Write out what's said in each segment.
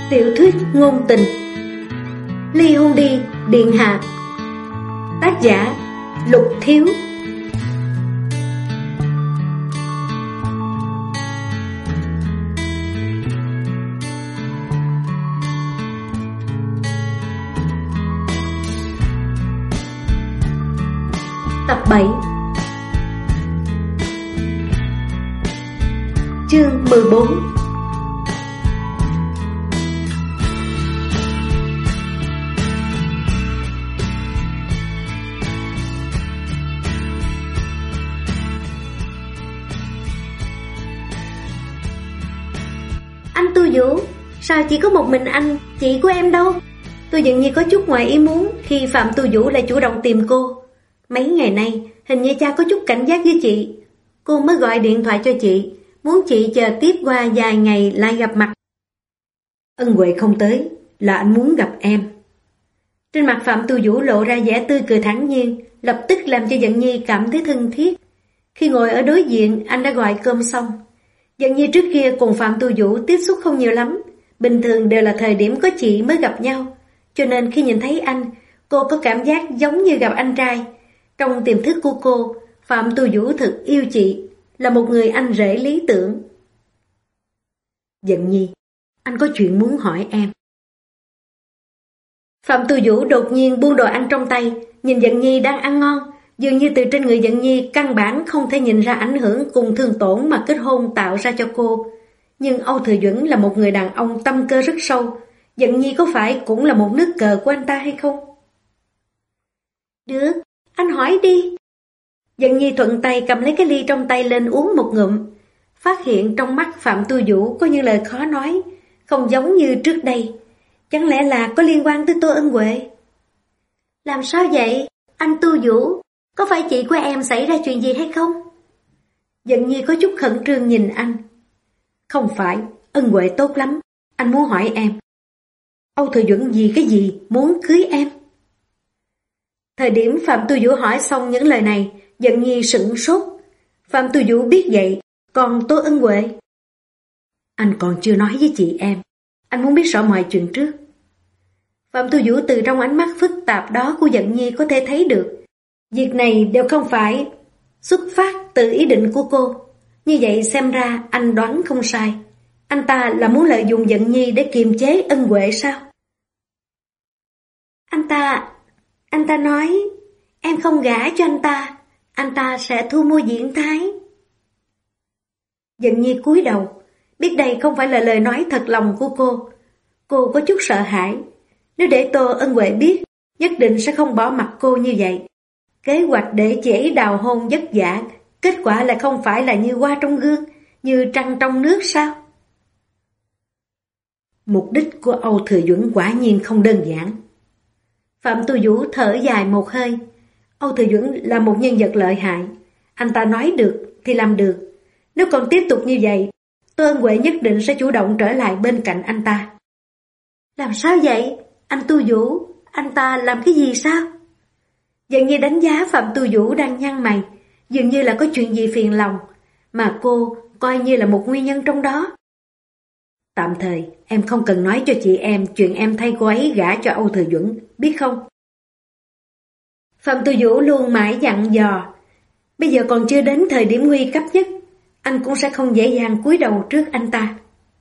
Tiểu thuyết ngôn tình Ly hôn đi điện hạ. Tác giả Lục Thiếu. Tập 7. Chương 14. Anh Tu Vũ, sao chỉ có một mình anh, chị của em đâu? Tôi dường như có chút ngoài ý muốn khi Phạm Tu Vũ lại chủ động tìm cô. Mấy ngày nay, hình như cha có chút cảnh giác với chị. Cô mới gọi điện thoại cho chị, muốn chị chờ tiếp qua vài ngày lại gặp mặt. Ân Huệ không tới, là anh muốn gặp em. Trên mặt Phạm Tu Vũ lộ ra vẻ tươi cười thản nhiên, lập tức làm cho Dận Nhi cảm thấy thân thiết. Khi ngồi ở đối diện, anh đã gọi cơm xong. Dận Nhi trước kia cùng Phạm Tu Vũ tiếp xúc không nhiều lắm, bình thường đều là thời điểm có chị mới gặp nhau. Cho nên khi nhìn thấy anh, cô có cảm giác giống như gặp anh trai. Trong tiềm thức của cô, Phạm Tu Vũ thật yêu chị, là một người anh rể lý tưởng. Dận Nhi, anh có chuyện muốn hỏi em. Phạm Tu Vũ đột nhiên buông đồ ăn trong tay, nhìn Dận Nhi đang ăn ngon, dường như từ trên người Dận Nhi căn bản không thể nhìn ra ảnh hưởng cùng thương tổn mà kết hôn tạo ra cho cô. Nhưng Âu Thừa Duẩn là một người đàn ông tâm cơ rất sâu, Dận Nhi có phải cũng là một nước cờ của anh ta hay không? Được, anh hỏi đi. Dận Nhi thuận tay cầm lấy cái ly trong tay lên uống một ngụm, phát hiện trong mắt Phạm Tu Vũ có những lời khó nói, không giống như trước đây. Chẳng lẽ là có liên quan tới Tô Ân Huệ? Làm sao vậy, anh Tu Vũ? Có phải chị của em xảy ra chuyện gì hay không? Dận Nhi có chút khẩn trương nhìn anh. Không phải, Ân Huệ tốt lắm, anh muốn hỏi em. Âu Thừa Duẩn vì cái gì muốn cưới em? Thời điểm Phạm Tu Vũ hỏi xong những lời này, Dận Nhi sửng sốt. Phạm Tu Vũ biết vậy, còn Tô Ân Huệ? Anh còn chưa nói với chị em, anh muốn biết rõ mọi chuyện trước. Phạm Tu Vũ từ trong ánh mắt phức tạp đó của Dận Nhi có thể thấy được, việc này đều không phải xuất phát từ ý định của cô. Như vậy xem ra anh đoán không sai. Anh ta là muốn lợi dụng Dận Nhi để kiềm chế Ân Huệ sao? Anh ta nói em không gả cho anh ta sẽ thu mua diễn thái. Dận Nhi cúi đầu, biết đây không phải là lời nói thật lòng của cô. Cô có chút sợ hãi. Nếu để Tô Ân Huệ biết, nhất định sẽ không bỏ mặc cô như vậy. Kế hoạch để chị ấy đào hôn vất vả, kết quả lại không phải là như hoa trong gương, như trăng trong nước sao? Mục đích của Âu Thừa Duẩn quả nhiên không đơn giản. Phạm Tu Vũ thở dài một hơi. Âu Thừa Duẩn là một nhân vật lợi hại. Anh ta nói được thì làm được. Nếu còn tiếp tục như vậy, Tô Ân Huệ nhất định sẽ chủ động trở lại bên cạnh anh ta. Làm sao vậy? Anh Tu Vũ, anh ta làm cái gì sao? Dường như đánh giá Phạm Tu Vũ đang nhăn mày, dường như là có chuyện gì phiền lòng, mà cô coi như là một nguyên nhân trong đó. Tạm thời, em không cần nói cho chị em chuyện em thay cô ấy gả cho Âu Thừa Duẩn, biết không? Phạm Tu Vũ luôn mãi dặn dò. Bây giờ còn chưa đến thời điểm nguy cấp nhất, anh cũng sẽ không dễ dàng cúi đầu trước anh ta.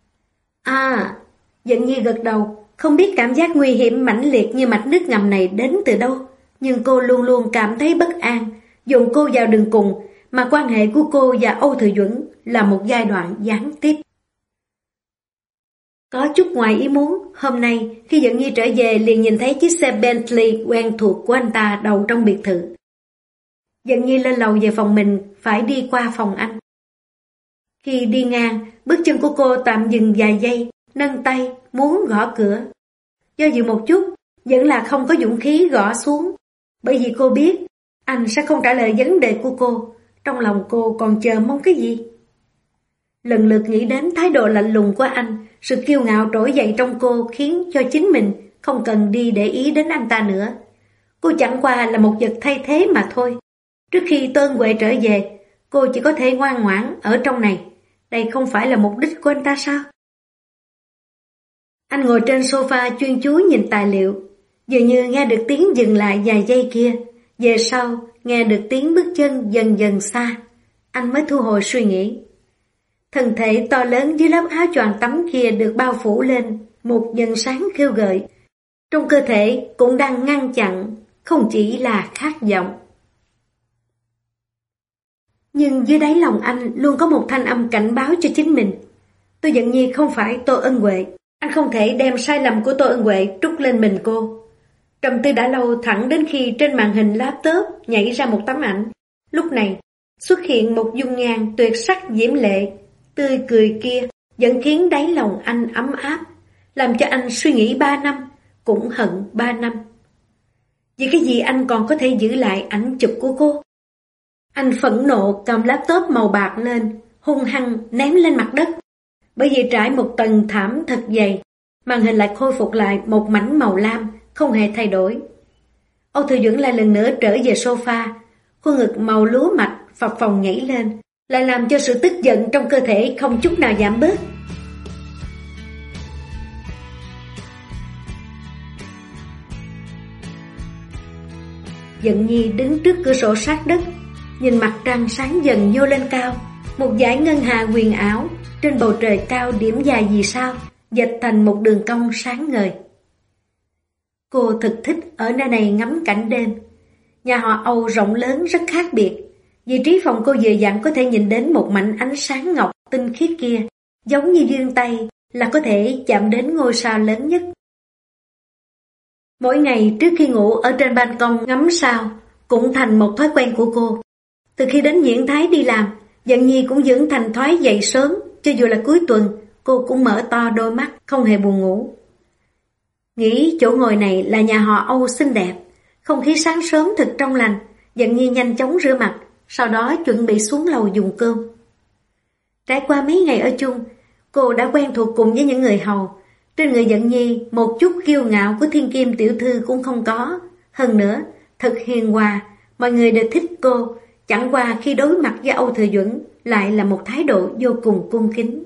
Dận Nhi gật đầu, không biết cảm giác nguy hiểm mãnh liệt như mạch nước ngầm này đến từ đâu, nhưng cô luôn luôn cảm thấy bất an, dồn cô vào đường cùng, mà quan hệ của cô và Âu Thừa Duẩn là một giai đoạn gián tiếp. Có chút ngoài ý muốn, hôm nay khi Dận Nhi trở về liền nhìn thấy chiếc xe Bentley quen thuộc của anh ta đậu trong biệt thự. Dận Nhi lên lầu về phòng mình, phải đi qua phòng anh. Khi đi ngang, bước chân của cô tạm dừng vài giây, nâng tay muốn gõ cửa. Do dự một chút, vẫn là không có dũng khí gõ xuống, bởi vì cô biết anh sẽ không trả lời vấn đề của cô. Trong lòng cô còn chờ mong cái gì? Lần lượt nghĩ đến thái độ lạnh lùng của anh, sự kiêu ngạo trỗi dậy trong cô khiến cho chính mình không cần đi để ý đến anh ta nữa. Cô chẳng qua là một vật thay thế mà thôi. Trước khi Tô Ân Huệ trở về, cô chỉ có thể ngoan ngoãn ở trong này. Đây không phải là mục đích của anh ta sao? Anh ngồi trên sofa chuyên chú nhìn tài liệu, dường như nghe được tiếng dừng lại vài giây kia. Về sau, nghe được tiếng bước chân dần dần xa. Anh mới thu hồi suy nghĩ. Thân thể to lớn dưới lớp áo choàng tắm kia được bao phủ lên một vầng sáng khêu gợi. Trong cơ thể cũng đang ngăn chặn, không chỉ là khát vọng. Nhưng dưới đáy lòng anh luôn có một thanh âm cảnh báo cho chính mình. Tô Dận Nhi không phải Tô Ân Huệ. Anh không thể đem sai lầm của Tô Ân Huệ trút lên mình cô. Trầm tư đã lâu thẳng đến khi trên màn hình laptop nhảy ra một tấm ảnh. Lúc này xuất hiện một dung nhan tuyệt sắc diễm lệ. Tươi cười kia vẫn khiến đáy lòng anh ấm áp, làm cho anh suy nghĩ 3 năm, cũng hận 3 năm. Vì cái gì anh còn có thể giữ lại ảnh chụp của cô? Anh phẫn nộ cầm laptop màu bạc lên, hung hăng ném lên mặt đất. Bởi vì trải một tầng thảm thật dày, màn hình lại khôi phục lại một mảnh màu lam, không hề thay đổi. Âu Thư Duẩn lại lần nữa trở về sofa, khuôn ngực màu lúa mạch phập phồng nhảy lên, lại làm cho sự tức giận trong cơ thể không chút nào giảm bớt. Dận Nhi đứng trước cửa sổ sát đất, nhìn mặt trăng sáng dần nhô lên cao, một dải ngân hà huyền ảo trên bầu trời cao điểm dài vì sao, dệt thành một đường cong sáng ngời. Cô thực thích ở nơi này ngắm cảnh đêm. Nhà họ Âu rộng lớn rất khác biệt. Vị trí phòng cô vừa dặn có thể nhìn đến một mảnh ánh sáng ngọc tinh khiết kia, giống như vươn tay là có thể chạm đến ngôi sao lớn nhất. Mỗi ngày trước khi ngủ ở trên ban công ngắm sao cũng thành một thói quen của cô. Từ khi đến Diễn Thái đi làm, Dận Nhi cũng dưỡng thành thói dậy sớm, cho dù là cuối tuần, cô cũng mở to đôi mắt, không hề buồn ngủ. Nghĩ chỗ ngồi này là nhà họ Âu xinh đẹp, không khí sáng sớm thật trong lành, Dận Nhi nhanh chóng rửa mặt, sau đó chuẩn bị xuống lầu dùng cơm. Trải qua mấy ngày ở chung, cô đã quen thuộc cùng với những người hầu. Trên người Dận Nhi, một chút kiêu ngạo của thiên kim tiểu thư cũng không có. Hơn nữa, thật hiền hòa, mọi người đều thích cô, chẳng qua khi đối mặt với Âu Thừa Duẩn lại là một thái độ vô cùng cung kính.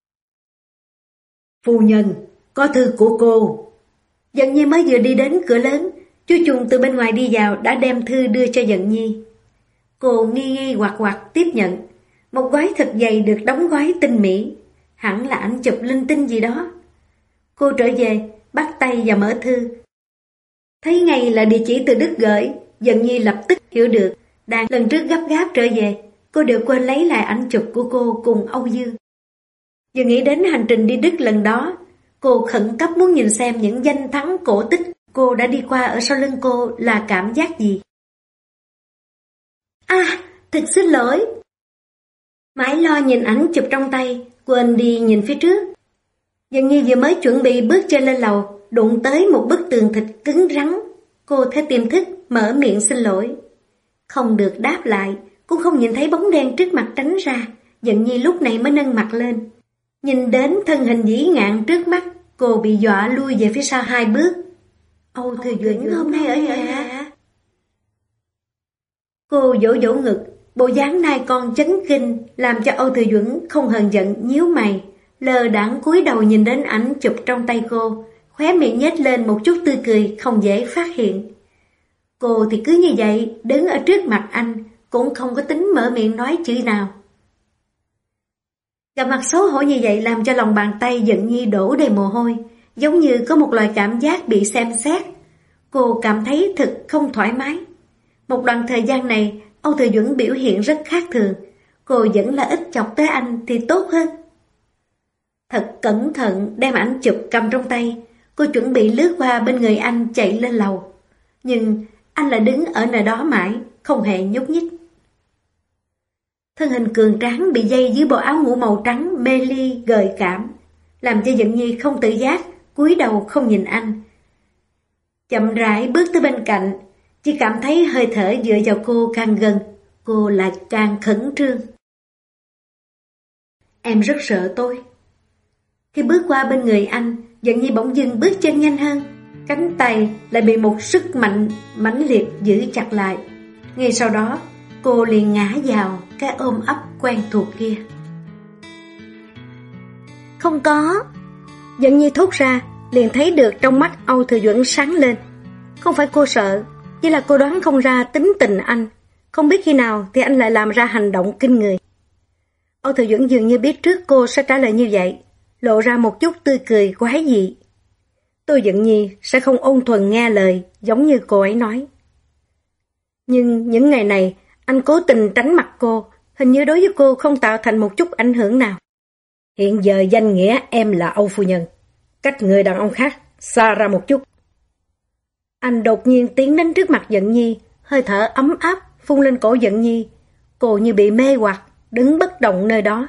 Phu nhân, có thư của cô. Dận Nhi mới vừa đi đến cửa lớn, chú Trùng từ bên ngoài đi vào đã đem thư đưa cho Dận Nhi. Cô nghi nghi hoặc hoặc tiếp nhận, một gói thật dày được đóng gói tinh mỹ, hẳn là ảnh chụp linh tinh gì đó. Cô trở về, bắt tay và mở thư. Thấy ngay là địa chỉ từ Đức gửi, Dận Nhi lập tức hiểu được, đang lần trước gấp gáp trở về, cô đều quên lấy lại ảnh chụp của cô cùng Âu Dương. Vừa nghĩ đến hành trình đi Đức lần đó, cô khẩn cấp muốn nhìn xem những danh thắng cổ tích cô đã đi qua ở sau lưng cô là cảm giác gì. Thật xin lỗi. Mãi lo nhìn ảnh chụp trong tay, quên đi nhìn phía trước. Dần Nhi vừa mới chuẩn bị bước chân lên lầu, đụng tới một bức tường thịt cứng rắn. Cô theo tiềm thức mở miệng xin lỗi. Không được đáp lại, cũng không nhìn thấy bóng đen trước mặt tránh ra. Dần Nhi lúc này mới nâng mặt lên. Nhìn đến thân hình vĩ ngạn trước mắt, cô bị dọa lui về phía sau 2 bước. Âu Thừa Duẩn hôm nay ở nhà. Cô vỗ vỗ ngực, bộ dáng nai con chấn kinh làm cho Âu Thừa Duẩn không hờn giận nhíu mày, lờ đãng cúi đầu nhìn đến ảnh chụp trong tay cô, khóe miệng nhếch lên một chút tươi cười không dễ phát hiện. Cô thì cứ như vậy đứng ở trước mặt anh, cũng không có tính mở miệng nói chữ nào. Gặp mặt xấu hổ như vậy làm cho lòng bàn tay Dận Nhi đổ đầy mồ hôi, giống như có một loại cảm giác bị xem xét. Cô cảm thấy thật không thoải mái. Một đoạn thời gian này, Âu Thừa Duẩn biểu hiện rất khác thường. Cô vẫn là ít chọc tới anh thì tốt hơn. Thật cẩn thận đem ảnh chụp cầm trong tay, cô chuẩn bị lướt qua bên người anh chạy lên lầu. Nhưng anh lại đứng ở nơi đó mãi, không hề nhúc nhích. Thân hình cường tráng bị dây dưới bộ áo ngủ màu trắng mê ly gợi cảm, làm cho Dận Nhi không tự giác, cúi đầu không nhìn anh. Chậm rãi bước tới bên cạnh, chỉ cảm thấy hơi thở dựa vào cô càng gần, cô lại càng khẩn trương. Em rất sợ tôi. Khi bước qua bên người anh, Dận Nhi bỗng dưng bước chân nhanh hơn, cánh tay lại bị một sức mạnh mãnh liệt giữ chặt lại. Ngay sau đó, cô liền ngã vào cái ôm ấp quen thuộc kia. Không có. Dận Nhi thốt ra, liền thấy được trong mắt Âu Thừa Duẩn sáng lên. Không phải cô sợ, chỉ là cô đoán không ra tính tình anh. Không biết khi nào thì anh lại làm ra hành động kinh người. Âu Thừa Duẩn dường như biết trước cô sẽ trả lời như vậy, lộ ra một chút tươi cười quái dị. Tô Dận Nhi sẽ không ôn thuần nghe lời giống như cô ấy nói. Nhưng những ngày này, anh cố tình tránh mặt cô, hình như đối với cô không tạo thành một chút ảnh hưởng nào. Hiện giờ danh nghĩa em là Âu phu nhân, cách người đàn ông khác xa ra một chút. Anh đột nhiên tiến đến trước mặt Dận Nhi, hơi thở ấm áp phun lên cổ Dận Nhi. Cô như bị mê hoặc, đứng bất động nơi đó.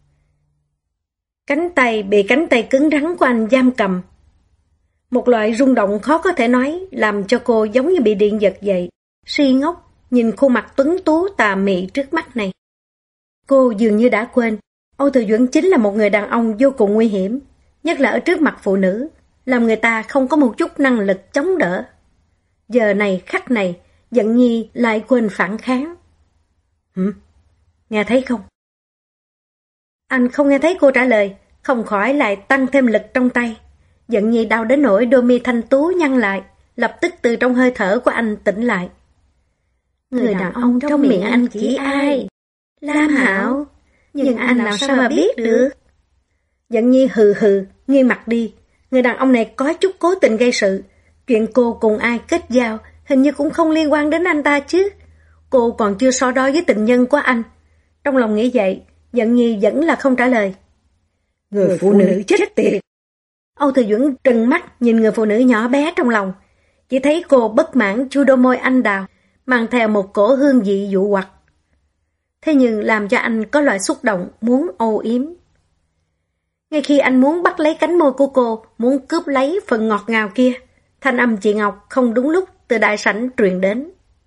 Cánh tay bị cánh tay cứng rắn của anh giam cầm. Một loại rung động khó có thể nói làm cho cô giống như bị điện giật dậy, si ngốc nhìn khuôn mặt tuấn tú tà mị trước mắt này. Cô dường như đã quên, Âu Thừa Duẩn chính là một người đàn ông vô cùng nguy hiểm, nhất là ở trước mặt phụ nữ, làm người ta không có một chút năng lực chống đỡ. Giờ này khắc này, Dận Nhi lại quên phản kháng. Nghe thấy không? Anh không nghe thấy cô trả lời, không khỏi lại tăng thêm lực trong tay. Dận Nhi đau đến nỗi đôi mi thanh tú nhăn lại, lập tức từ trong hơi thở của anh tỉnh lại. Người đàn ông trong miệng anh chỉ ai? Lam Hạo. Nhưng anh làm sao mà biết được? Dận Nhi hừ hừ, nghiêng mặt đi. Người đàn ông này có chút cố tình gây sự. Chuyện cô cùng ai kết giao hình như cũng không liên quan đến anh ta chứ. Cô còn chưa so đo với tình nhân của anh. Trong lòng nghĩ vậy, Dận Nhi vẫn là không trả lời. Người phụ nữ chết tiệt. Âu Thừa Duẩn trừng mắt nhìn người phụ nữ nhỏ bé trong lòng. Chỉ thấy cô bất mãn chu đôi môi anh đào, mang theo một cổ hương vị dụ hoặc. Thế nhưng làm cho anh có loại xúc động muốn âu yếm. Ngay khi anh muốn bắt lấy cánh môi của cô, muốn cướp lấy phần ngọt ngào kia, thanh âm chị Ngọc không đúng lúc từ đại sảnh truyền đến.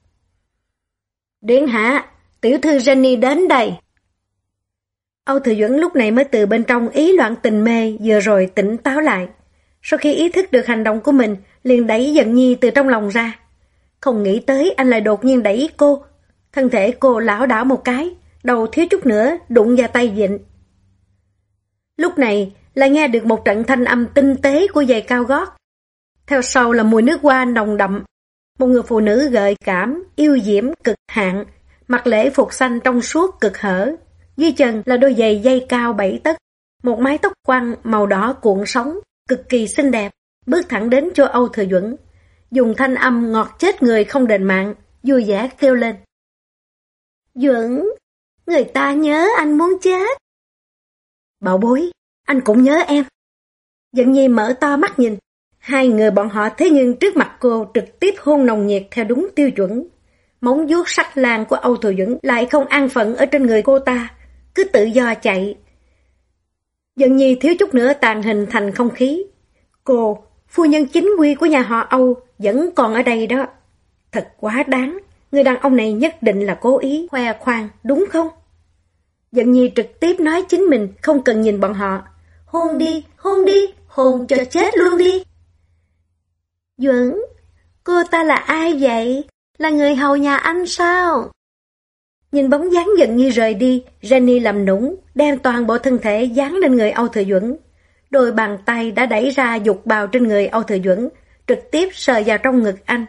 Điện hạ, tiểu thư Jenny đến đây. Âu Thừa Duẩn lúc này mới từ bên trong ý loạn tình mê vừa rồi tỉnh táo lại. Sau khi ý thức được hành động của mình, liền đẩy Dận Nhi từ trong lòng ra. Không nghĩ tới anh lại đột nhiên đẩy cô. Thân thể cô lảo đảo một cái, đầu thiếu chút nữa đụng vào tay vịn. Lúc này lại nghe được một trận thanh âm tinh tế của giày cao gót. Theo sau là mùi nước hoa nồng đậm. Một người phụ nữ gợi cảm, yêu diễm cực hạn, mặc lễ phục xanh trong suốt cực hở. Dưới chân là đôi giày dây cao 7 tấc, một mái tóc quăn màu đỏ cuộn sóng, cực kỳ xinh đẹp, bước thẳng đến cho Âu Thừa Duẩn. Dùng thanh âm ngọt chết người không đền mạng, vui vẻ kêu lên. Duẩn, người ta nhớ anh muốn chết. Bảo bối, anh cũng nhớ em. Dận Nhi mở to mắt nhìn, hai người bọn họ thế nhưng trước mặt cô trực tiếp hôn nồng nhiệt theo đúng tiêu chuẩn. Móng vuốt sắc lang của Âu Thừa Duẩn lại không an phận ở trên người cô ta, cứ tự do chạy. Dận Nhi thiếu chút nữa tàn hình thành không khí. Cô, phu nhân chính quy của nhà họ Âu, vẫn còn ở đây đó. Thật quá đáng, người đàn ông này nhất định là cố ý khoe khoang, đúng không? Dận Nhi trực tiếp nói chính mình không cần nhìn bọn họ. Hôn đi, hôn cho chết luôn đi. Duẩn, cô ta là ai vậy? Là người hầu nhà anh sao? Nhìn bóng dáng Dận Nhi rời đi, Jenny làm nũng, đem toàn bộ thân thể dán lên người Âu Thừa Duẩn. Đôi bàn tay đã đẩy ra dục bào trên người Âu Thừa Duẩn, trực tiếp sờ vào trong ngực anh.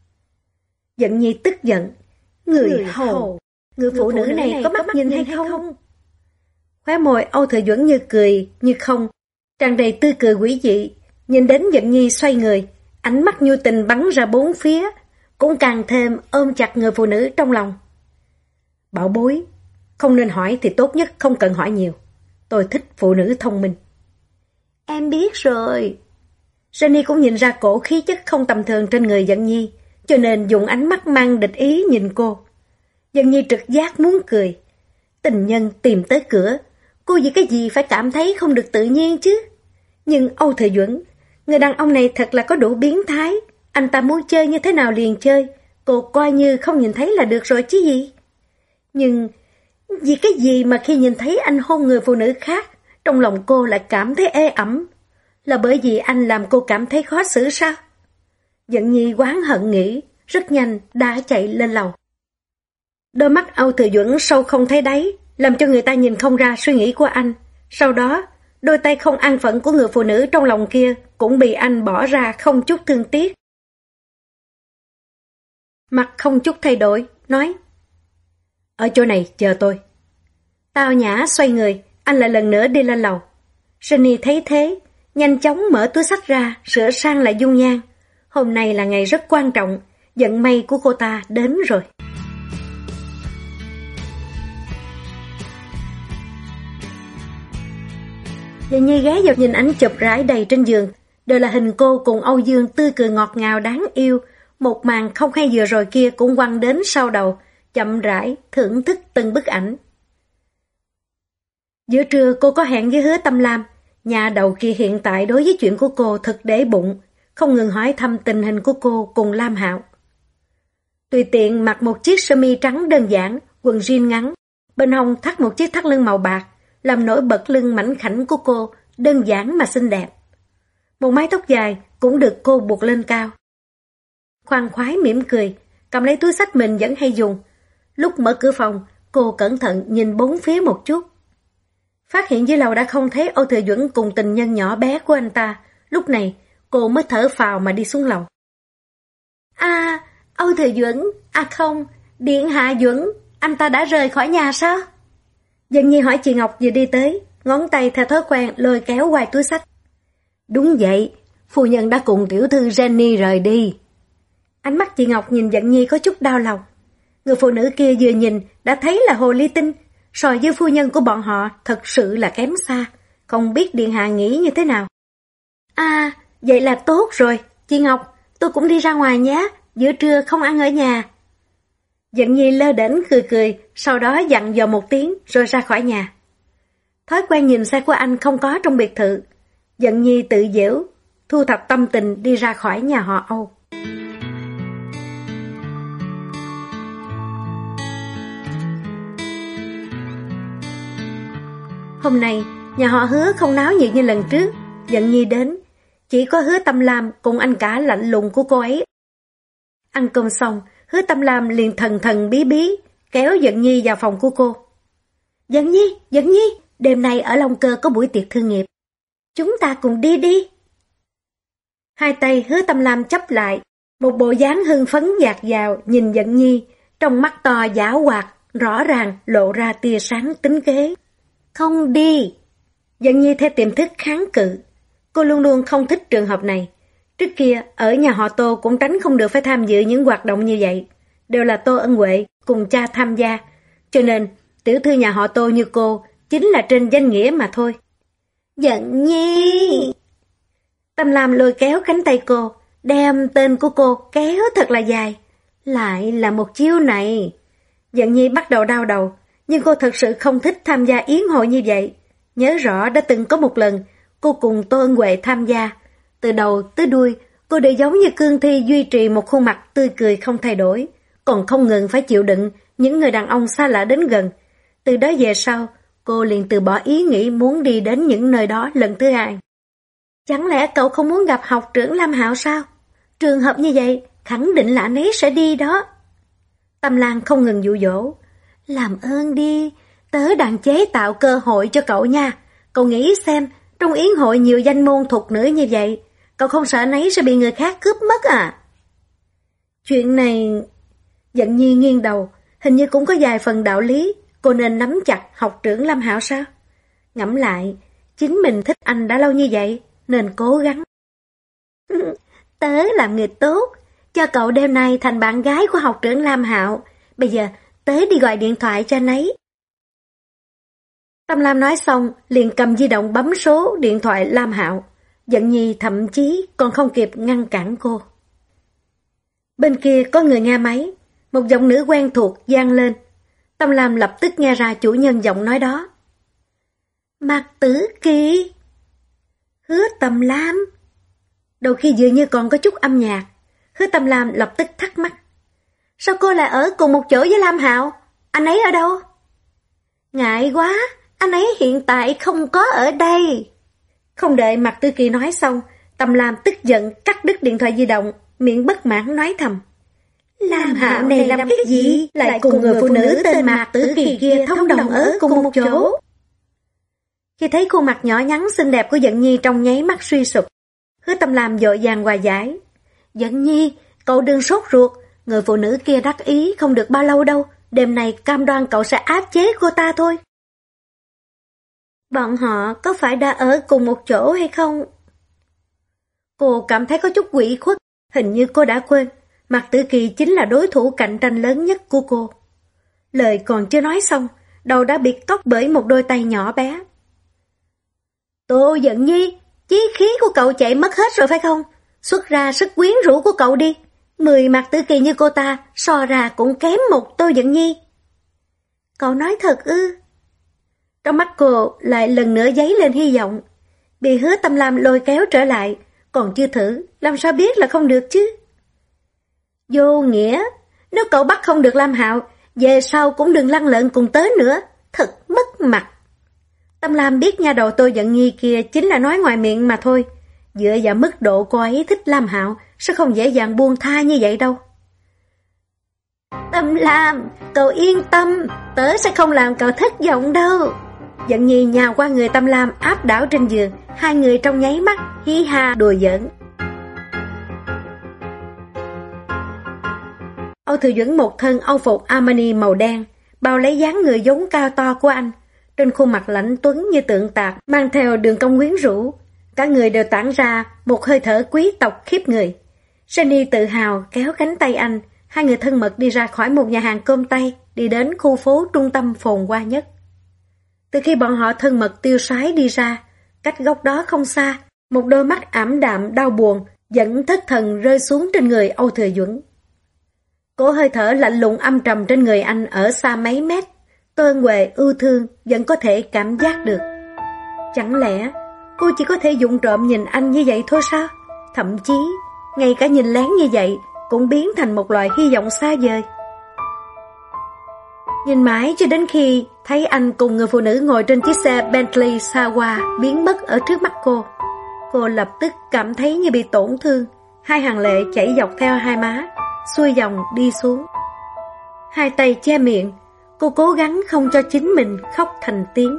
Dận Nhi tức giận. Người hầu, người phụ nữ này có mắt nhìn hay không? Khóe môi Âu Thừa Duẩn như cười, như không, tràn đầy tươi cười quỷ dị. Nhìn đến Dận Nhi xoay người, ánh mắt nhu tình bắn ra bốn phía, cũng càng thêm ôm chặt người phụ nữ trong lòng. Bảo bối, không nên hỏi thì tốt nhất không cần hỏi nhiều. Tôi thích phụ nữ thông minh. Em biết rồi. Jenny cũng nhìn ra cổ khí chất không tầm thường trên người Dận Nhi, cho nên dùng ánh mắt mang địch ý nhìn cô. Dận Nhi trực giác muốn cười. Tình nhân tìm tới cửa, cô vì cái gì phải cảm thấy không được tự nhiên chứ? Nhưng Âu Thừa Duẩn, người đàn ông này thật là có đủ biến thái. Anh ta muốn chơi như thế nào liền chơi, cô coi như không nhìn thấy là được rồi chứ gì. Nhưng vì cái gì mà khi nhìn thấy anh hôn người phụ nữ khác, trong lòng cô lại cảm thấy ê ẩm? Là bởi vì anh làm cô cảm thấy khó xử sao? Dận Nhi oán hận nghĩ, rất nhanh đã chạy lên lầu. Đôi mắt Âu Thừa Duẩn sâu không thấy đáy, làm cho người ta nhìn không ra suy nghĩ của anh. Sau đó, đôi tay không an phận của người phụ nữ trong lòng kia cũng bị anh bỏ ra không chút thương tiếc. Mặt không chút thay đổi, nói: "Ở chỗ này chờ tôi." Tao nhã xoay người, anh lại lần nữa đi lên lầu. Jenny thấy thế, nhanh chóng mở túi xách ra, sửa sang lại dung nhan. Hôm nay là ngày rất quan trọng, vận may của cô ta đến rồi. Dần Nhi ghé vào nhìn ảnh chụp rải đầy trên giường, đều là hình cô cùng Âu Dương tươi cười ngọt ngào đáng yêu. Một màn không hay vừa rồi kia cũng quăng đến sau đầu, chậm rãi thưởng thức từng bức ảnh. Giữa trưa cô có hẹn với Hứa Tâm Lam, nhà đầu kia hiện tại đối với chuyện của cô thật để bụng, không ngừng hỏi thăm tình hình của cô cùng Lam Hạo. Tùy tiện mặc một chiếc sơ mi trắng đơn giản, quần jean ngắn, bên hông thắt một chiếc thắt lưng màu bạc, làm nổi bật lưng mảnh khảnh của cô, đơn giản mà xinh đẹp. Một mái tóc dài cũng được cô buộc lên cao. Khoan khoái mỉm cười, cầm lấy túi xách mình vẫn hay dùng. Lúc mở cửa phòng, cô cẩn thận nhìn bốn phía một chút. Phát hiện dưới lầu đã không thấy Âu Thừa Duẩn cùng tình nhân nhỏ bé của anh ta. Lúc này, cô mới thở phào mà đi xuống lầu. Âu Thừa Duẩn, không, Điện Hạ Duẩn, anh ta đã rời khỏi nhà sao? Dần Nhi hỏi chị Ngọc vừa đi tới, ngón tay theo thói quen lôi kéo quai túi xách. Đúng vậy, phu nhân đã cùng tiểu thư Jenny rời đi. Ánh mắt chị Ngọc nhìn Dần Nhi có chút đau lòng. Người phụ nữ kia vừa nhìn đã thấy là hồ ly tinh, so với phu nhân của bọn họ thật sự là kém xa, không biết Điện Hạ nghĩ như thế nào. Vậy là tốt rồi, chị Ngọc, tôi cũng đi ra ngoài nhé, giữa trưa không ăn ở nhà. Dận Nhi lơ đễnh cười cười, sau đó dặn dò một tiếng rồi ra khỏi nhà. Thói quen nhìn xe của anh không có trong biệt thự, Dận Nhi tự giễu, thu thập tâm tình đi ra khỏi nhà họ Âu. Hôm nay, nhà họ Hứa không náo nhiệt như lần trước. Dận Nhi đến, chỉ có Hứa Tâm Lam cùng anh cả lạnh lùng của cô ấy. Ăn cơm xong, Hứa Tâm Lam liền thần thần bí bí kéo Dận Nhi vào phòng của cô. Dận Nhi, đêm nay ở Long Cơ có buổi tiệc thương nghiệp. Chúng ta cùng đi đi. Hai tay Hứa Tâm Lam chắp lại, một bộ dáng hưng phấn dạt dào nhìn Dận Nhi, trong mắt to giảo hoạt, rõ ràng lộ ra tia sáng tính kế. Không đi. Dận Nhi theo tiềm thức kháng cự. Cô luôn luôn không thích trường hợp này. Trước kia, ở nhà họ Tô cũng tránh không được phải tham dự những hoạt động như vậy. Đều là Tô Ân Huệ cùng cha tham gia. Cho nên, tiểu thư nhà họ Tô như cô chính là trên danh nghĩa mà thôi. Dận Nhi! Tâm Lam lôi kéo cánh tay cô, đem tên của cô kéo thật là dài. Lại là một chiêu này. Dận Nhi bắt đầu đau đầu, nhưng cô thật sự không thích tham gia yến hội như vậy. Nhớ rõ đã từng có một lần, cô cùng Tô Ân Huệ tham gia. Từ đầu tới đuôi, cô đều giống như cương thi duy trì một khuôn mặt tươi cười không thay đổi, còn không ngừng phải chịu đựng những người đàn ông xa lạ đến gần. Từ đó về sau, cô liền từ bỏ ý nghĩ muốn đi đến những nơi đó lần thứ hai. Chẳng lẽ cậu không muốn gặp học trưởng Lam Hạo sao? Trường hợp như vậy, khẳng định là anh ấy sẽ đi đó. Tâm Lan không ngừng dụ dỗ. Làm ơn đi, tớ đang chế tạo cơ hội cho cậu nha. Cậu nghĩ xem, trong yến hội nhiều danh môn thục nữ như vậy, cậu không sợ anh ấy sẽ bị người khác cướp mất à? Chuyện này... Dận Nhi nghiêng đầu, hình như cũng có vài phần đạo lý. Cô nên nắm chặt học trưởng Lam Hạo sao? Ngẫm lại, chính mình thích anh đã lâu như vậy, nên cố gắng. Tớ làm người tốt, cho cậu đêm nay thành bạn gái của học trưởng Lam Hạo. Bây giờ, tớ đi gọi điện thoại cho anh ấy. Tâm Lam nói xong, liền cầm di động bấm số điện thoại Lam Hạo. Dận Nhi thậm chí còn không kịp ngăn cản cô. Bên kia có người nghe máy, một giọng nữ quen thuộc vang lên. Tâm Lam lập tức nghe ra chủ nhân giọng nói đó. Mạc Tử Kỳ. Hứa Tâm Lam. Đầu khi dường như còn có chút âm nhạc, Hứa Tâm Lam lập tức thắc mắc. Sao cô lại ở cùng một chỗ với Lam Hạo? Anh ấy ở đâu? Ngại quá, anh ấy hiện tại không có ở đây. Không đợi Mạc Tử Kỳ nói xong, Tâm Lam tức giận cắt đứt điện thoại di động, miệng bất mãn nói thầm. Lam Hạo này làm cái gì? Lại cùng người phụ nữ tên Mạc Tử Kỳ kia thông đồng ở cùng một chỗ. Khi thấy khuôn mặt nhỏ nhắn xinh đẹp của Dận Nhi trong nháy mắt suy sụp, Hứa Tâm Lam vội vàng hòa giải. Dận Nhi, cậu đừng sốt ruột, người phụ nữ kia đắc ý không được bao lâu đâu, đêm nay cam đoan cậu sẽ áp chế cô ta thôi. Bọn họ có phải đã ở cùng một chỗ hay không? Cô cảm thấy có chút ủy khuất, hình như cô đã quên, Mạc Tử Kỳ chính là đối thủ cạnh tranh lớn nhất của cô. Lời còn chưa nói xong, đầu đã bị cóc bởi một đôi tay nhỏ bé. Tô Dận Nhi, chí khí của cậu chạy mất hết rồi phải không? Xuất ra sức quyến rũ của cậu đi. 10 Mạc Tử Kỳ như cô ta, so ra cũng kém một Tô Dận Nhi. Cậu nói thật ư? Trong mắt cô lại lần nữa dấy lên hy vọng. Bị Hứa Tâm Lam lôi kéo trở lại, còn chưa thử, làm sao biết là không được chứ? Vô nghĩa, nếu cậu bắt không được Lam Hạo, về sau cũng đừng lăn lộn cùng tớ nữa, thật mất mặt. Tâm Lam biết nha đầu Tô Dận Nhi kia chính là nói ngoài miệng mà thôi. Dựa vào mức độ cô ấy thích Lam Hạo, sẽ không dễ dàng buông tha như vậy đâu. Tâm Lam, cậu yên tâm, tớ sẽ không làm cậu thất vọng đâu. Dận Nhi nhào qua người Tâm Lam áp đảo trên giường, hai người trong nháy mắt hí ha đùa giỡn. Âu Thừa Duẩn một thân âu phục Armani màu đen, bao lấy dáng người giống cao to của anh, trên khuôn mặt lãnh tuấn như tượng tạc, mang theo đường cong quyến rũ, cả người đều tản ra một hơi thở quý tộc khiếp người. Jenny tự hào kéo cánh tay anh, hai người thân mật đi ra khỏi một nhà hàng cơm Tây, đi đến khu phố trung tâm phồn hoa nhất. Từ khi bọn họ thân mật tiêu sái đi ra, cách góc đó không xa, một đôi mắt ảm đạm đau buồn dẫn thất thần rơi xuống trên người Âu Thừa Duẩn. Cổ hơi thở lạnh lùng âm trầm trên người anh ở xa mấy mét, Tô Ân Huệ ưu thương vẫn có thể cảm giác được. Chẳng lẽ cô chỉ có thể vụng trộm nhìn anh như vậy thôi sao? Thậm chí ngay cả nhìn lén như vậy cũng biến thành một loại hy vọng xa vời. Nhìn mãi cho đến khi thấy anh cùng người phụ nữ ngồi trên chiếc xe Bentley xa hoa biến mất ở trước mắt cô lập tức cảm thấy như bị tổn thương, hai hàng lệ chảy dọc theo hai má, xuôi dòng đi xuống. Hai tay che miệng, cô cố gắng không cho chính mình khóc thành tiếng.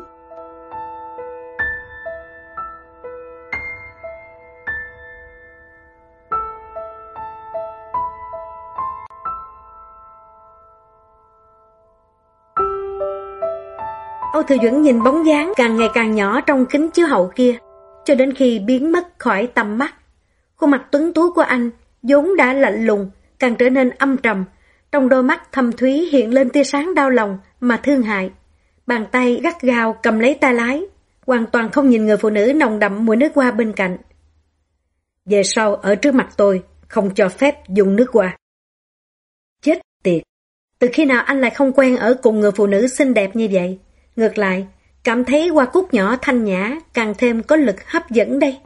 Âu Thừa Duẩn nhìn bóng dáng càng ngày càng nhỏ trong kính chiếu hậu kia, cho đến khi biến mất khỏi tầm mắt. Khuôn mặt tuấn tú của anh, vốn đã lạnh lùng, càng trở nên âm trầm, trong đôi mắt thâm thúy hiện lên tia sáng đau lòng mà thương hại. Bàn tay gắt gao cầm lấy tay lái, hoàn toàn không nhìn người phụ nữ nồng đậm mùi nước hoa bên cạnh. Về sau ở trước mặt tôi, không cho phép dùng nước hoa. Chết tiệt, từ khi nào anh lại không quen ở cùng người phụ nữ xinh đẹp như vậy? Ngược lại, cảm thấy hoa cúc nhỏ thanh nhã càng thêm có lực hấp dẫn đây.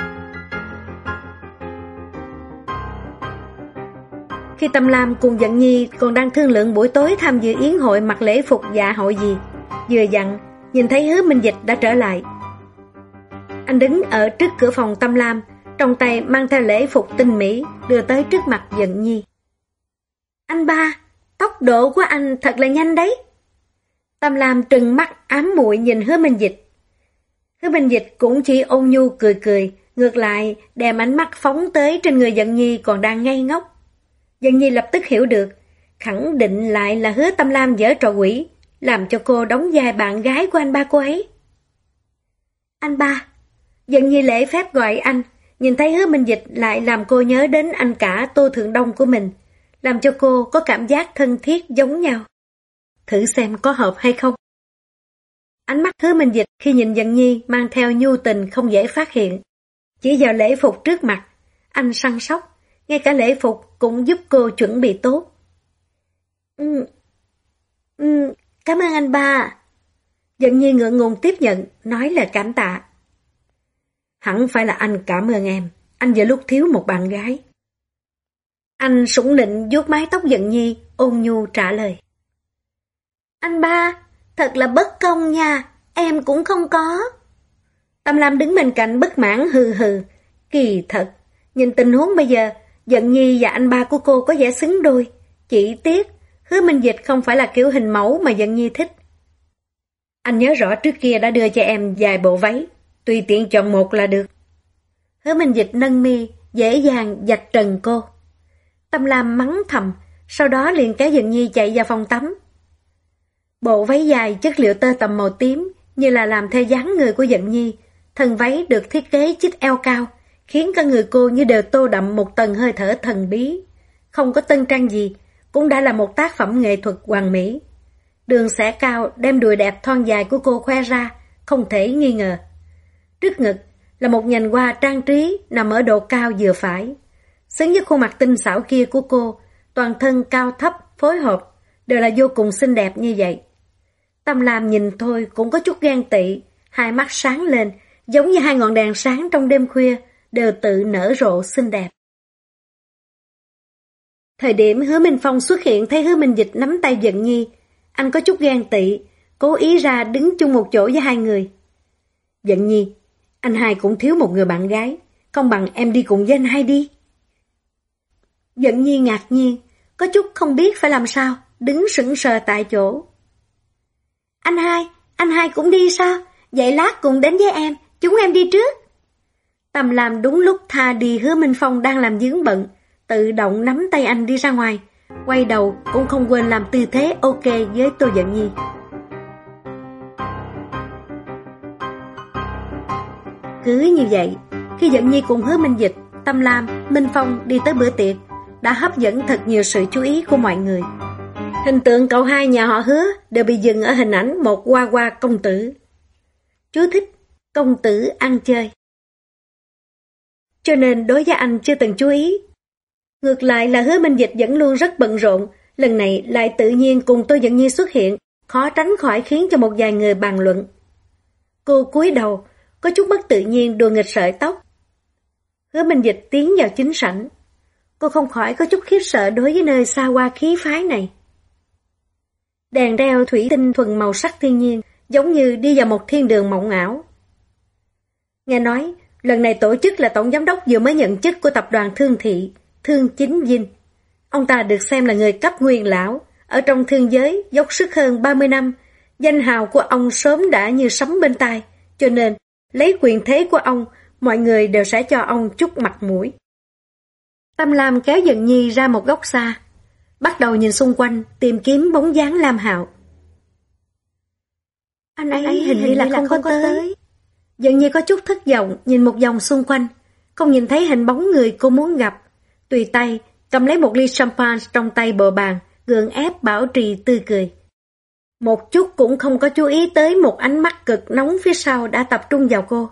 Khi Tâm Lam cùng Dận Nhi còn đang thương lượng buổi tối tham dự yến hội mặc lễ phục dạ hội gì, vừa dặn, nhìn thấy Hứa Minh Dịch đã trở lại. Anh đứng ở trước cửa phòng Tâm Lam, trong tay mang theo lễ phục tinh mỹ, đưa tới trước mặt Dận Nhi. Anh ba, tốc độ của anh thật là nhanh đấy. Tâm Lam trừng mắt ám muội nhìn Hứa Minh Dịch. Hứa Minh Dịch cũng chỉ ôn nhu cười cười, ngược lại đem ánh mắt phóng tới trên người Dận Nhi còn đang ngây ngốc. Dận Nhi lập tức hiểu được, khẳng định lại là Hứa Tâm Lam giở trò quỷ, làm cho cô đóng vai bạn gái của anh ba cô ấy. Anh ba, Dận Nhi lễ phép gọi anh, nhìn thấy Hứa Minh Dịch lại làm cô nhớ đến anh cả Tô Thượng Đông của mình, làm cho cô có cảm giác thân thiết giống nhau. Thử xem có hợp hay không. Ánh mắt Hứa Minh Dịch khi nhìn Dận Nhi mang theo nhu tình không dễ phát hiện. Chỉ vào lễ phục trước mặt, anh săn sóc, ngay cả lễ phục cũng giúp cô chuẩn bị tốt. Cảm ơn anh ba. Dận Nhi ngượng ngùng tiếp nhận, nói lời cảm tạ. Hẳn phải là anh cảm ơn em, anh vừa lúc thiếu một bạn gái. Anh sủng nịnh vuốt mái tóc Dận Nhi, ôn nhu trả lời. Anh ba, thật là bất công nha, em cũng không có. Tâm Lam đứng bên cạnh bất mãn hừ hừ. Kỳ thật, nhìn tình huống bây giờ, Dận Nhi và anh ba của cô có vẻ xứng đôi. Chỉ tiếc, Hứa Minh Dịch không phải là kiểu hình mẫu mà Dận Nhi thích. Anh nhớ rõ trước kia đã đưa cho em vài bộ váy, tùy tiện chọn một là được. Hứa Minh Dịch nâng mi, dễ dàng vạch trần cô. Tâm Lam mắng thầm, sau đó liền kéo Dận Nhi chạy vào phòng tắm. Bộ váy dài chất liệu tơ tằm màu tím như là làm theo dáng người của Dận Nhi. Thân váy được thiết kế chít eo cao, khiến cả người cô như đều tô đậm một tầng hơi thở thần bí. Không có tân trang gì, cũng đã là một tác phẩm nghệ thuật hoàn mỹ. Đường xẻ cao đem đùi đẹp thon dài của cô khoe ra, không thể nghi ngờ. Trước ngực là một nhành hoa trang trí nằm ở độ cao vừa phải. Xứng với khuôn mặt tinh xảo kia của cô, toàn thân cao thấp phối hợp đều là vô cùng xinh đẹp như vậy. Tâm Lam nhìn thôi cũng có chút ghen tị, hai mắt sáng lên, giống như hai ngọn đèn sáng trong đêm khuya, đều tự nở rộ xinh đẹp. Thời điểm Hứa Minh Phong xuất hiện thấy Hứa Minh Dịch nắm tay Dận Nhi, anh có chút ghen tị, cố ý ra đứng chung một chỗ với hai người. Dận Nhi, anh hai cũng thiếu một người bạn gái, không bằng em đi cùng với anh hai đi. Dận Nhi ngạc nhiên, có chút không biết phải làm sao, đứng sững sờ tại chỗ. Anh hai cũng đi sao? Vậy lát cùng đến với em, chúng em đi trước. Tâm Lam đúng lúc tha đi Hứa Minh Phong đang làm vướng bận, tự động nắm tay anh đi ra ngoài, quay đầu cũng không quên làm tư thế ok với Tô Dận Nhi. Cứ như vậy, khi Dận Nhi cùng Hứa Minh Dịch, Tâm Lam, Minh Phong đi tới bữa tiệc, đã hấp dẫn thật nhiều sự chú ý của mọi người. Hình tượng cậu hai nhà họ Hứa đều bị dừng ở hình ảnh một hoa hoa công tử. Chú thích, công tử ăn chơi. Cho nên đối với anh chưa từng chú ý. Ngược lại là Hứa Minh Dịch vẫn luôn rất bận rộn, lần này lại tự nhiên cùng Tô Dận Nhi xuất hiện, khó tránh khỏi khiến cho một vài người bàn luận. Cô cúi đầu, có chút bất tự nhiên đùa nghịch sợi tóc. Hứa Minh Dịch tiến vào chính sảnh. Cô không khỏi có chút khiếp sợ đối với nơi xa hoa khí phái này. Đèn reo thủy tinh thuần màu sắc thiên nhiên, giống như đi vào một thiên đường mộng ảo. Nghe nói, lần này tổ chức là tổng giám đốc vừa mới nhận chức của tập đoàn Thương Thị, Thương Chính Dinh. Ông ta được xem là người cấp nguyên lão, ở trong thương giới dốc sức hơn 30 năm, danh hào của ông sớm đã như sấm bên tai, cho nên lấy quyền thế của ông, mọi người đều sẽ cho ông chút mặt mũi. Tâm Lam kéo Dận Nhi ra một góc xa, bắt đầu nhìn xung quanh, tìm kiếm bóng dáng Lam Hạo. Anh ấy hình như là không có tới. Dận Nhi có chút thất vọng, nhìn một vòng xung quanh, không nhìn thấy hình bóng người cô muốn gặp. Tùy tay, cầm lấy một ly champagne trong tay bờ bàn, gượng ép bảo trì tươi cười. Một chút cũng không có chú ý tới một ánh mắt cực nóng phía sau đã tập trung vào cô.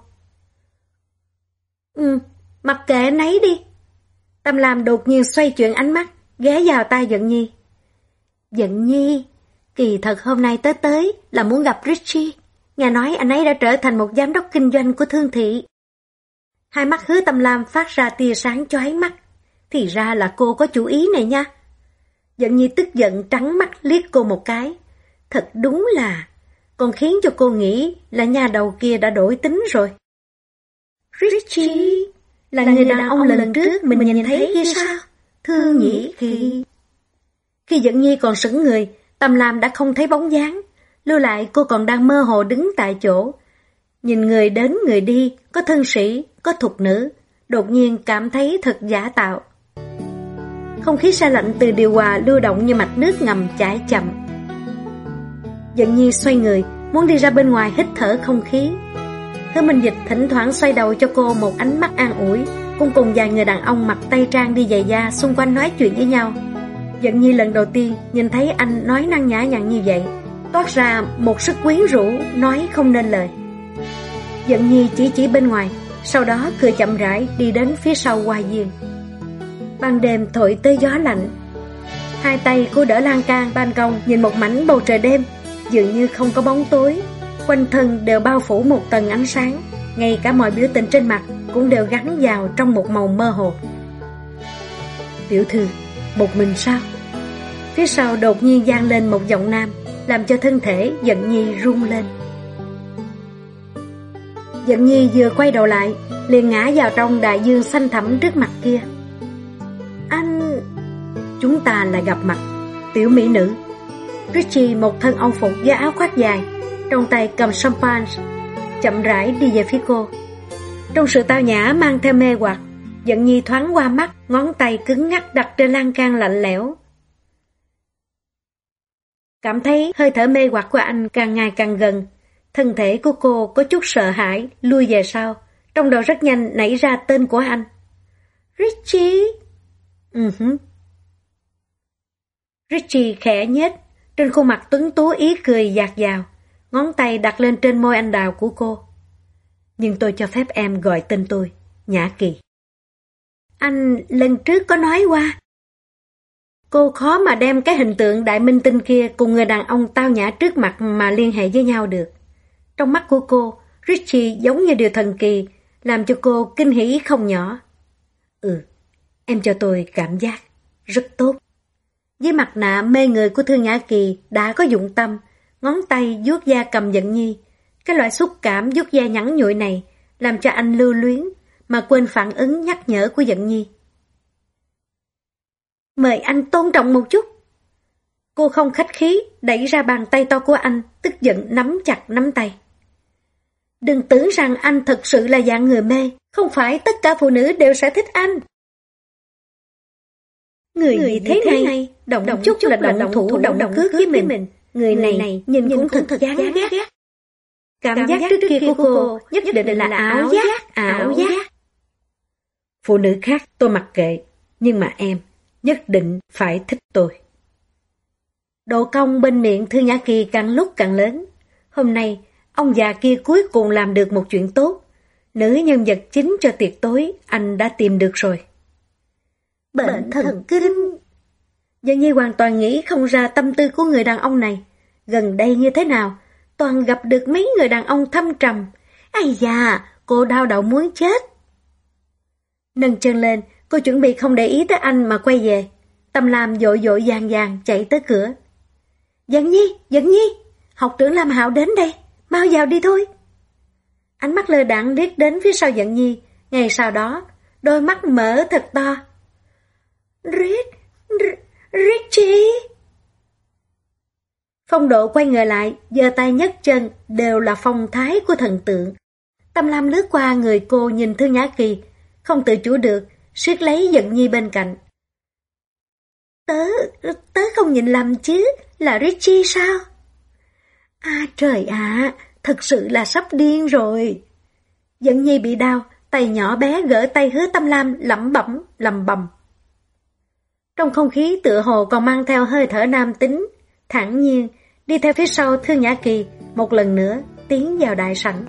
Mặc kệ anh ấy đi. Tâm Lam đột nhiên xoay chuyển ánh mắt, ghé vào tai Dận Nhi. Dận Nhi, kỳ thật hôm nay tới là muốn gặp Richie. Nghe nói anh ấy đã trở thành một giám đốc kinh doanh của Thương Thị. Hai mắt Hứa Tâm Lam phát ra tia sáng chói mắt. Thì ra là cô có chủ ý này nha. Dận Nhi tức giận trắng mắt liếc cô một cái. Thật đúng là, còn khiến cho cô nghĩ là nhà đầu kia đã đổi tính rồi. Richie là người đàn ông lần trước mình nhìn thấy kia sao? Thương nhĩ khi Dận Nhi còn sững người, Tâm Lam đã không thấy bóng dáng. Lưu lại cô còn đang mơ hồ đứng tại chỗ. Nhìn người đến người đi, có thân sĩ, có thục nữ, đột nhiên cảm thấy thật giả tạo. Không khí se lạnh từ điều hòa lưu động như mạch nước ngầm chảy chậm. Dận Nhi xoay người, muốn đi ra bên ngoài hít thở không khí. Hứa Minh Dịch thỉnh thoảng xoay đầu cho cô một ánh mắt an ủi, cũng cùng vài người đàn ông mặc tây trang đi giày da xung quanh nói chuyện với nhau. Dận Nhi lần đầu tiên nhìn thấy anh nói năng nhã nhặn như vậy, toát ra một sức quyến rũ nói không nên lời. Dận Nhi chỉ bên ngoài, sau đó cười chậm rãi đi đến phía sau hoa viên. Ban đêm thổi tới gió lạnh, hai tay cô đỡ lan can ban công nhìn một mảnh bầu trời đêm, dường như không có bóng tối, quanh thân đều bao phủ một tầng ánh sáng, ngay cả mọi biểu tình trên mặt cũng đều gắn vào trong một màu mơ hồ. Tiểu thư, một mình sao? Phía sau đột nhiên vang lên một giọng nam, làm cho thân thể Dận Nhi rung lên. Dận Nhi vừa quay đầu lại, liền ngã vào trong đại dương xanh thẳm trước mặt kia. Anh... Chúng ta lại gặp mặt, tiểu mỹ nữ. Richie một thân âu phục với áo khoác dài, trong tay cầm champagne, chậm rãi đi về phía cô. Trong sự tao nhã mang theo mê hoặc, Dận Nhi thoáng qua mắt, ngón tay cứng ngắc đặt trên lan can lạnh lẽo. Cảm thấy hơi thở mê hoặc của anh càng ngày càng gần, thân thể của cô có chút sợ hãi, lui về sau, trong đầu rất nhanh nảy ra tên của anh. Richie! Richie khẽ nhếch, trên khuôn mặt tuấn tú ý cười dạt dào, ngón tay đặt lên trên môi anh đào của cô. Nhưng tôi cho phép em gọi tên tôi, Nhã Kỳ. Anh lần trước có nói qua. Cô khó mà đem cái hình tượng đại minh tinh kia cùng người đàn ông tao nhã trước mặt mà liên hệ với nhau được. Trong mắt của cô, Richie giống như điều thần kỳ, làm cho cô kinh hỉ không nhỏ. Em cho tôi cảm giác rất tốt. Với mặt nạ mê người của Thư Nhã Kỳ đã có dụng tâm, ngón tay vuốt da cầm Dận Nhi. Cái loại xúc cảm vuốt da nhẵn nhụi này làm cho anh lưu luyến, mà quên phản ứng nhắc nhở của Dận Nhi. Mời anh tôn trọng một chút. Cô không khách khí, đẩy ra bàn tay to của anh, tức giận nắm chặt nắm tay. Đừng tưởng rằng anh thật sự là dạng người mê, không phải tất cả phụ nữ đều sẽ thích anh. Người gì thế này, động chút là động thủ động cước với mình. Người này nhìn cũng thật chán ghét. Cảm giác trước kia của cô nhất định là ảo giác. Phụ nữ khác tôi mặc kệ, nhưng mà em nhất định phải thích tôi. Độ cong bên miệng Thư Nhã Kỳ càng lúc càng lớn. Hôm nay, ông già kia cuối cùng làm được một chuyện tốt. Nữ nhân vật chính cho tiệc tối anh đã tìm được rồi. Bệnh thần kinh. Dận Nhi hoàn toàn nghĩ không ra tâm tư của người đàn ông này. Gần đây như thế nào, toàn gặp được mấy người đàn ông thâm trầm. Ây da, cô đau đầu muốn chết. Nâng chân lên, cô chuẩn bị không để ý tới anh mà quay về. Tâm Lam vội vàng chạy tới cửa. Dận Nhi, học trưởng Lam Hạo đến đây, mau vào đi thôi. Ánh mắt lơ đãng liếc đến phía sau Dận Nhi, ngay sau đó, đôi mắt mở thật to. Richie! Phong Độ quay người lại, giơ tay nhấc chân, đều là phong thái của thần tượng. Tâm Lam lướt qua người cô nhìn Thư Nhã Kỳ, không tự chủ được, siết lấy Dận Nhi bên cạnh. Tớ không nhìn lầm chứ, là Richie sao? Trời ạ, thật sự là sắp điên rồi. Dận Nhi bị đau, tay nhỏ bé gỡ tay Hứa Tâm Lam lẩm bẩm. Trong không khí tựa hồ còn mang theo hơi thở nam tính, thản nhiên, đi theo phía sau Thư Nhã Kỳ, một lần nữa tiến vào đại sảnh.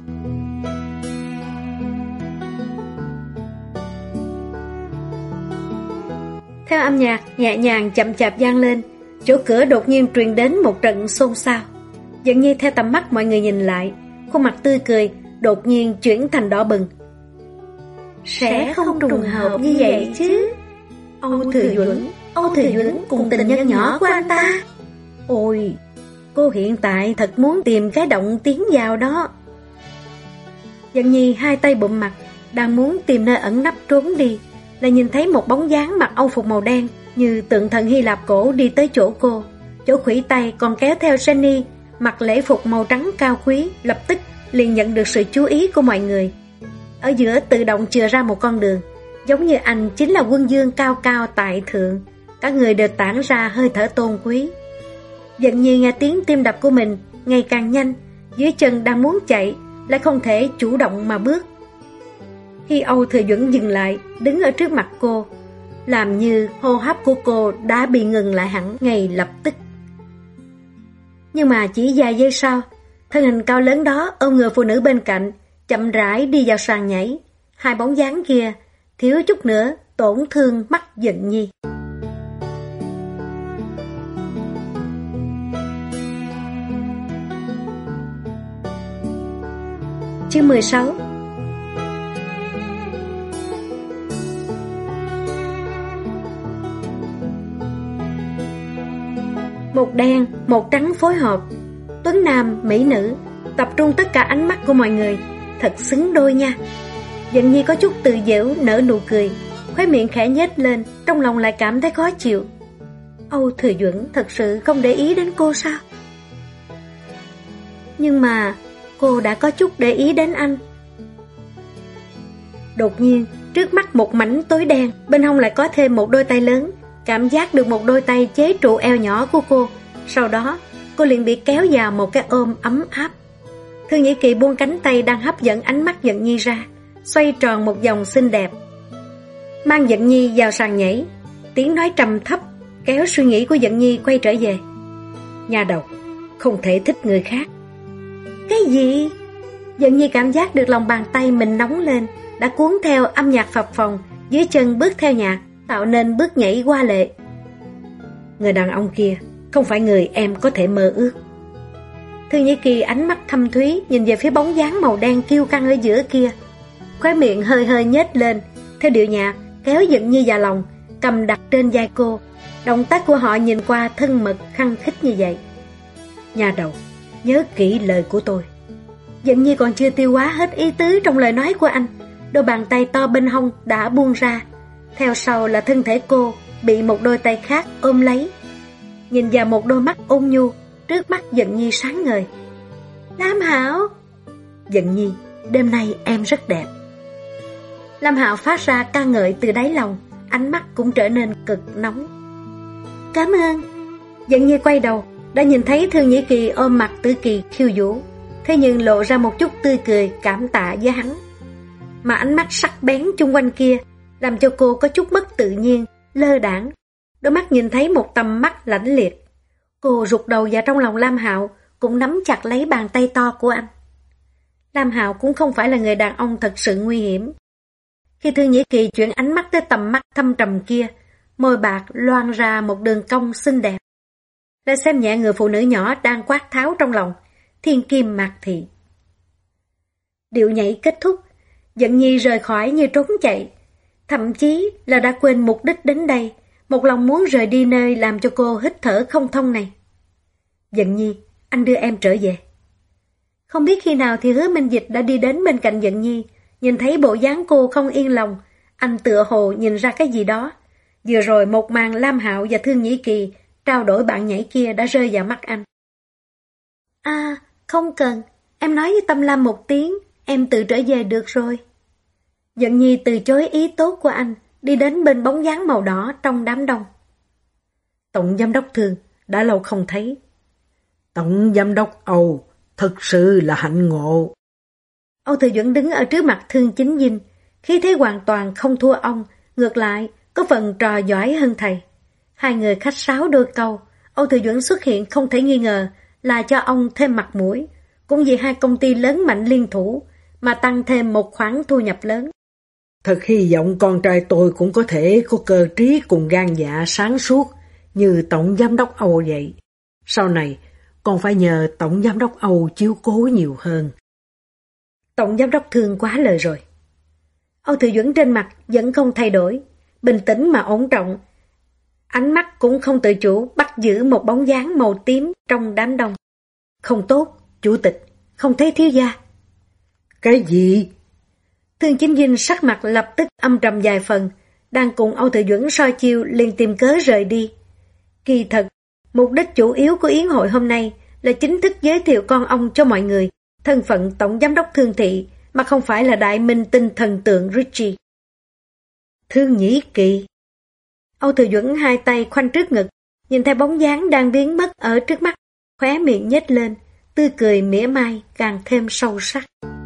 Theo âm nhạc nhẹ nhàng chậm chạp vang lên, chỗ cửa đột nhiên truyền đến một trận xôn xao. Dận Nhi theo tầm mắt mọi người nhìn lại, khuôn mặt tươi cười đột nhiên chuyển thành đỏ bừng. Sẽ không trùng hợp như vậy chứ? Âu Thừa Duẩn cùng tình nhân nhỏ của anh ta. Ôi, cô hiện tại thật muốn tìm cái động tiến vào đó. Dận Nhi hai tay bụm mặt, đang muốn tìm nơi ẩn nấp trốn đi, là nhìn thấy một bóng dáng mặc âu phục màu đen như tượng thần Hy Lạp cổ đi tới chỗ cô. Chỗ khuỷu tay còn kéo theo Jenny, mặc lễ phục màu trắng cao quý, lập tức liền nhận được sự chú ý của mọi người. Ở giữa tự động chừa ra một con đường, giống như anh chính là quân vương cao cao tại thượng. Các người đều tản ra hơi thở tôn quý. Dận Nhi nghe tiếng tim đập của mình ngày càng nhanh, dưới chân đang muốn chạy, lại không thể chủ động mà bước. Khi Âu Thừa Duẩn dừng lại, đứng ở trước mặt cô, làm như hô hấp của cô đã bị ngừng lại hẳn ngay lập tức. Nhưng mà chỉ vài giây sau, thân hình cao lớn đó ôm người phụ nữ bên cạnh, chậm rãi đi vào sàn nhảy. Hai bóng dáng kia thiếu chút nữa tổn thương mắt Dận Nhi. Chương 16. Một đen, một trắng phối hợp, tuấn nam, mỹ nữ, tập trung tất cả ánh mắt của mọi người, thật xứng đôi nha. Dận Nhi có chút tự giễu nở nụ cười, khóe miệng khẽ nhếch lên, trong lòng lại cảm thấy khó chịu. Âu Thừa Duẩn thật sự không để ý đến cô sao? Nhưng mà cô đã có chút để ý đến anh. Đột nhiên, trước mắt một mảnh tối đen, bên hông lại có thêm một đôi tay lớn. Cảm giác được một đôi tay chế trụ eo nhỏ của cô. Sau đó, cô liền bị kéo vào một cái ôm ấm áp. Thương Nhĩ Kỳ buông cánh tay đang hấp dẫn ánh mắt Dận Nhi ra, xoay tròn một vòng xinh đẹp, mang Dận Nhi vào sàn nhảy. Tiếng nói trầm thấp kéo suy nghĩ của Dận Nhi quay trở về. Nhà đầu, không thể thích người khác. Cái gì? Dận Nhi cảm giác được lòng bàn tay mình nóng lên, đã cuốn theo âm nhạc phập phồng, dưới chân bước theo nhạc, tạo nên bước nhảy hoa lệ. Người đàn ông kia không phải người em có thể mơ ước. Thương Nhĩ Kỳ ánh mắt thâm thúy nhìn về phía bóng dáng màu đen kiêu căng ở giữa kia, khóe miệng hơi hơi nhếch lên, theo điệu nhạc kéo Dận Nhi vào lòng, cầm đặt trên vai cô. Động tác của họ nhìn qua thân mật khăng khít như vậy. Nhà đầu, nhớ kỹ lời của tôi. Dận Nhi còn chưa tiêu hóa hết ý tứ trong lời nói của anh, đôi bàn tay to bên hông đã buông ra, theo sau là thân thể cô bị một đôi tay khác ôm lấy. Nhìn vào một đôi mắt ôn nhu, trước mắt Dận Nhi sáng ngời. Lam Hạo! Dận Nhi, đêm nay em rất đẹp. Lam Hạo phát ra ca ngợi từ đáy lòng, ánh mắt cũng trở nên cực nóng. Cảm ơn. Dận Nhi quay đầu, đã nhìn thấy Thương Nhĩ Kỳ ôm mặt Tử Kỳ khiêu vũ, thế nhưng lộ ra một chút tươi cười cảm tạ với hắn. Mà ánh mắt sắc bén chung quanh kia làm cho cô có chút mất tự nhiên, lơ đãng. Đôi mắt nhìn thấy một tầm mắt lãnh liệt. Cô rụt đầu vào trong lòng Lam Hạo, cũng nắm chặt lấy bàn tay to của anh. Lam Hạo cũng không phải là người đàn ông thật sự nguy hiểm. Khi Thương Nhĩ Kỳ chuyển ánh mắt tới tầm mắt thâm trầm kia, môi bạc loan ra một đường cong xinh đẹp. Lại xem nhẹ người phụ nữ nhỏ đang quát tháo trong lòng, thiên kim mạc thị. Điệu nhảy kết thúc, Dận Nhi rời khỏi như trốn chạy, thậm chí là đã quên mục đích đến đây, một lòng muốn rời đi nơi làm cho cô hít thở không thông này. Dận Nhi, anh đưa em trở về. Không biết khi nào thì Hứa Minh Dịch đã đi đến bên cạnh Dận Nhi, nhìn thấy bộ dáng cô không yên lòng, anh tựa hồ nhìn ra cái gì đó. Vừa rồi một màn Lam Hạo và Thương Nhĩ Kỳ trao đổi bạn nhảy kia đã rơi vào mắt anh. À, không cần, em nói với Tâm Lam một tiếng, em tự trở về được rồi. Dận Nhi từ chối ý tốt của anh, đi đến bên bóng dáng màu đỏ trong đám đông. Tổng giám đốc Thương, đã lâu không thấy. Tổng giám đốc Âu, thực sự là hạnh ngộ. Âu Thừa Duẩn đứng ở trước mặt Thương Chính Dinh, khí thế hoàn toàn không thua ông, ngược lại có phần trò giỏi hơn thầy. Hai người khách sáo đôi câu, Âu Thừa Duẩn xuất hiện không thể nghi ngờ là cho ông thêm mặt mũi, cũng vì hai công ty lớn mạnh liên thủ mà tăng thêm một khoản thu nhập lớn. Thật hy vọng con trai tôi cũng có thể có cơ trí cùng gan dạ sáng suốt như Tổng giám đốc Âu vậy. Sau này, con phải nhờ Tổng giám đốc Âu chiếu cố nhiều hơn. Tổng giám đốc Thương quá lời rồi. Âu Thừa Duẩn trên mặt vẫn không thay đổi, bình tĩnh mà ổn trọng. Ánh mắt cũng không tự chủ bắt giữ một bóng dáng màu tím trong đám đông. Không tốt, chủ tịch, không thấy thiếu gia. Cái gì? Thương Chính Dinh sắc mặt lập tức âm trầm vài phần, đang cùng Âu Thừa Duẩn soi chiêu liền tìm cớ rời đi. Kỳ thật, mục đích chủ yếu của yến hội hôm nay là chính thức giới thiệu con ông cho mọi người, thân phận tổng giám đốc Thương thị mà không phải là đại minh tinh thần tượng Richie. Thương Nhĩ Kỳ. Âu Thừa Duẩn hai tay khoanh trước ngực, nhìn theo bóng dáng đang biến mất ở trước mắt, khóe miệng nhếch lên, tươi cười mỉa mai càng thêm sâu sắc.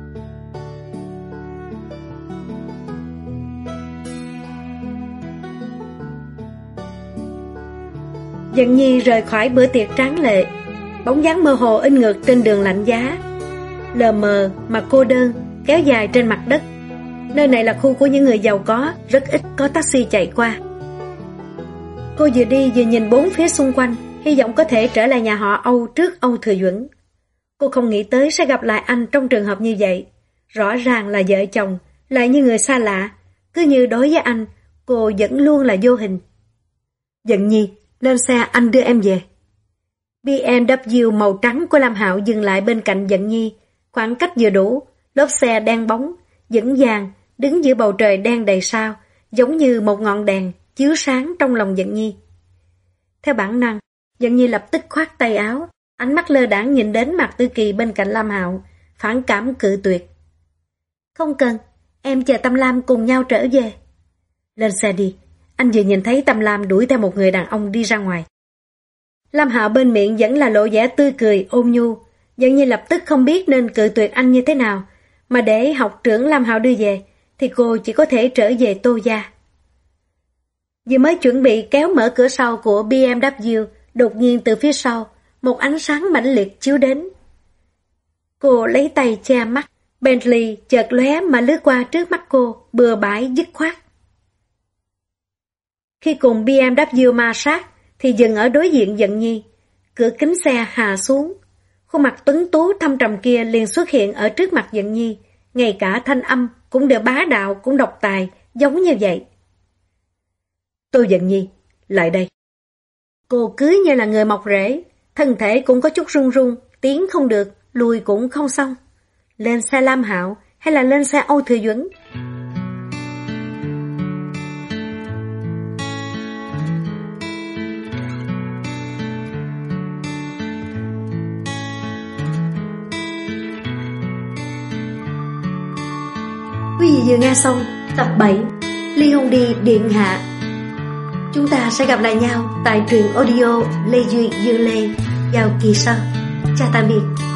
Dận Nhi rời khỏi bữa tiệc tráng lệ, bóng dáng mơ hồ in ngược trên đường lạnh giá, lờ mờ mà cô đơn kéo dài trên mặt đất. Nơi này là khu của những người giàu có, rất ít có taxi chạy qua. Cô vừa đi vừa nhìn bốn phía xung quanh, hy vọng có thể trở lại nhà họ Âu trước Âu Thừa Duẩn. Cô không nghĩ tới sẽ gặp lại anh trong trường hợp như vậy. Rõ ràng là vợ chồng, lại như người xa lạ, cứ như đối với anh, cô vẫn luôn là vô hình. Dận Nhi, lên xe anh đưa em về. BMW màu trắng của Lam Hạo dừng lại bên cạnh Dận Nhi, khoảng cách vừa đủ, lốp xe đen bóng, vững vàng, đứng giữa bầu trời đen đầy sao, giống như một ngọn đèn chiếu sáng trong lòng Dận Nhi. Theo bản năng, Dận Nhi lập tức khoát tay áo, Ánh mắt lơ đãng nhìn đến Mạc Tư Kỳ bên cạnh Lam Hạo, phản cảm cự tuyệt. Không cần, em chờ Tâm Lam cùng nhau trở về. Lên xe đi, anh vừa nhìn thấy Tâm Lam đuổi theo một người đàn ông đi ra ngoài. Lam Hạo bên miệng vẫn là lộ vẻ tươi cười ôn nhu, dường như lập tức không biết nên cự tuyệt anh như thế nào, mà để học trưởng Lam Hạo đưa về, thì cô chỉ có thể trở về Tô gia. Vừa mới chuẩn bị kéo mở cửa sau của BMW, đột nhiên từ phía sau, một ánh sáng mãnh liệt chiếu đến. Cô lấy tay che mắt, Bentley chợt lóe mà lướt qua trước mắt cô, bừa bãi dứt khoát. Khi cùng BMW ma sát, thì dừng ở đối diện Dận Nhi. Cửa kính xe hạ xuống. Khuôn mặt tuấn tú thâm trầm kia liền xuất hiện ở trước mặt Dận Nhi. Ngay cả thanh âm cũng đều bá đạo, cũng độc tài, giống như vậy. Tô Dận Nhi, lại đây. Cô cứ như là người mọc rễ, thân thể cũng có chút run run, tiến không được, lùi cũng không xong. Lên xe Lam Hạo hay là lên xe Âu Thừa Duẩn? Quý vị vừa nghe xong tập 7 Ly Hôn Đi Điện Hạ. Chúng ta sẽ gặp lại nhau tại truyện audio Lê Duy Dương Lê vào kỳ sau. Chào tạm biệt.